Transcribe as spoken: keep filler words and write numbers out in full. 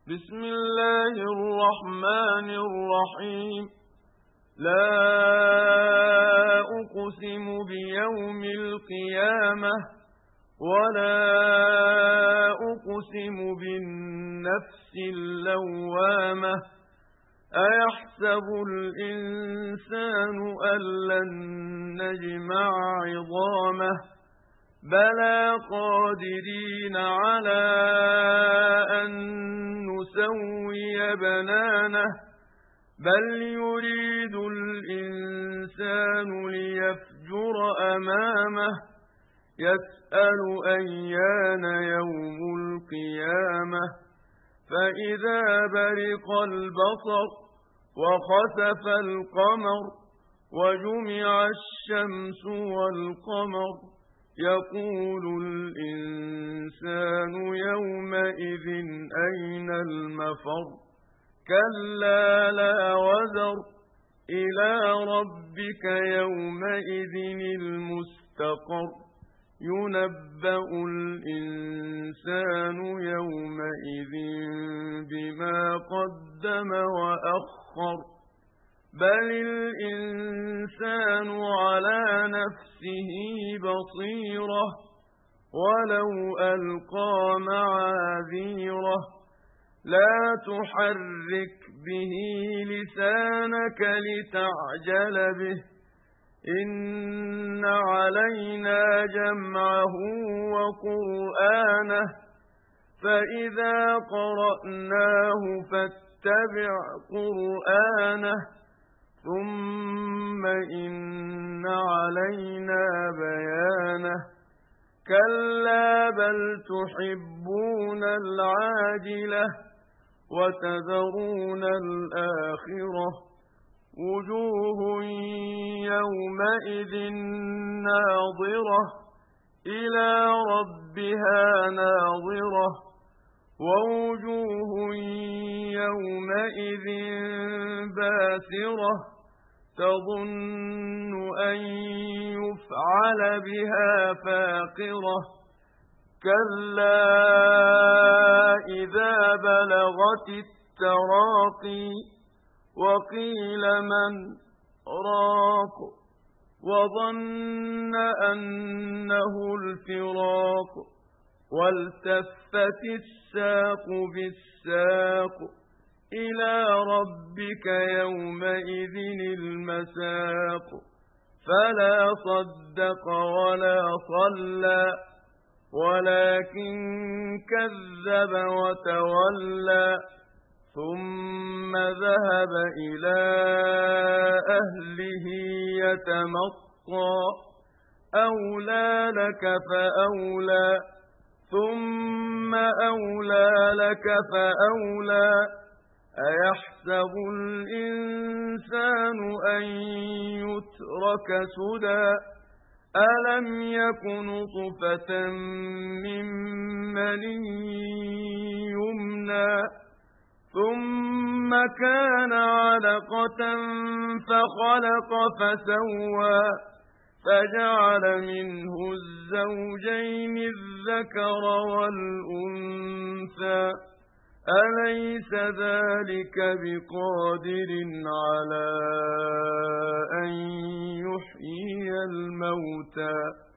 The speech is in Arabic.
بسم الله الرحمن الرحيم لا أقسم بيوم القيامة ولا أقسم بالنفس اللوامة أيحسب الإنسان أن لن نجمع عظامه بلى قادرين على أن نسوي بنانه بل يريد الإنسان ليفجر أمامه يسأل أيان يوم القيامة فإذا برق البصر وخسف القمر وجمع الشمس والقمر يقول الإنسان يومئذ أين المفر كلا لا وزر إلى ربك يومئذ المستقر ينبأ الإنسان يومئذ بما قدم وأخر بل الإنسان على نفسه بصيرة ولو ألقى معاذيره لا تحرك به لسانك لتعجل به إن علينا جمعه وقرآنه فإذا قرأناه فاتبع قرآنه ثم إن علينا بيانه كلا بل تحبون العاجلة وتذرون الآخرة وجوه يومئذ ناظرة إلى ربها ناظرة ووجوه يومئذ باسرة تظن أن يفعل بها فاقرة كلا إذا بلغت التراقي وقيل من راق وظن أنه الفراق والتفت الساق بالساق إلى ربك يومئذ المساق فلا صدق ولا صلى ولكن كذب وتولى ثم ذهب إلى أهله يتمطى أولى لك فأولى ثم أولى لك فأولى أيحسب الإنسان أن يترك سدى ألم يكن نطفة من مني يمنى ثم كان علقة فخلق فسوى فجعل منه الزوجين الذكر والأنثى أليس ذلك بقادر على أن يحيي الموتى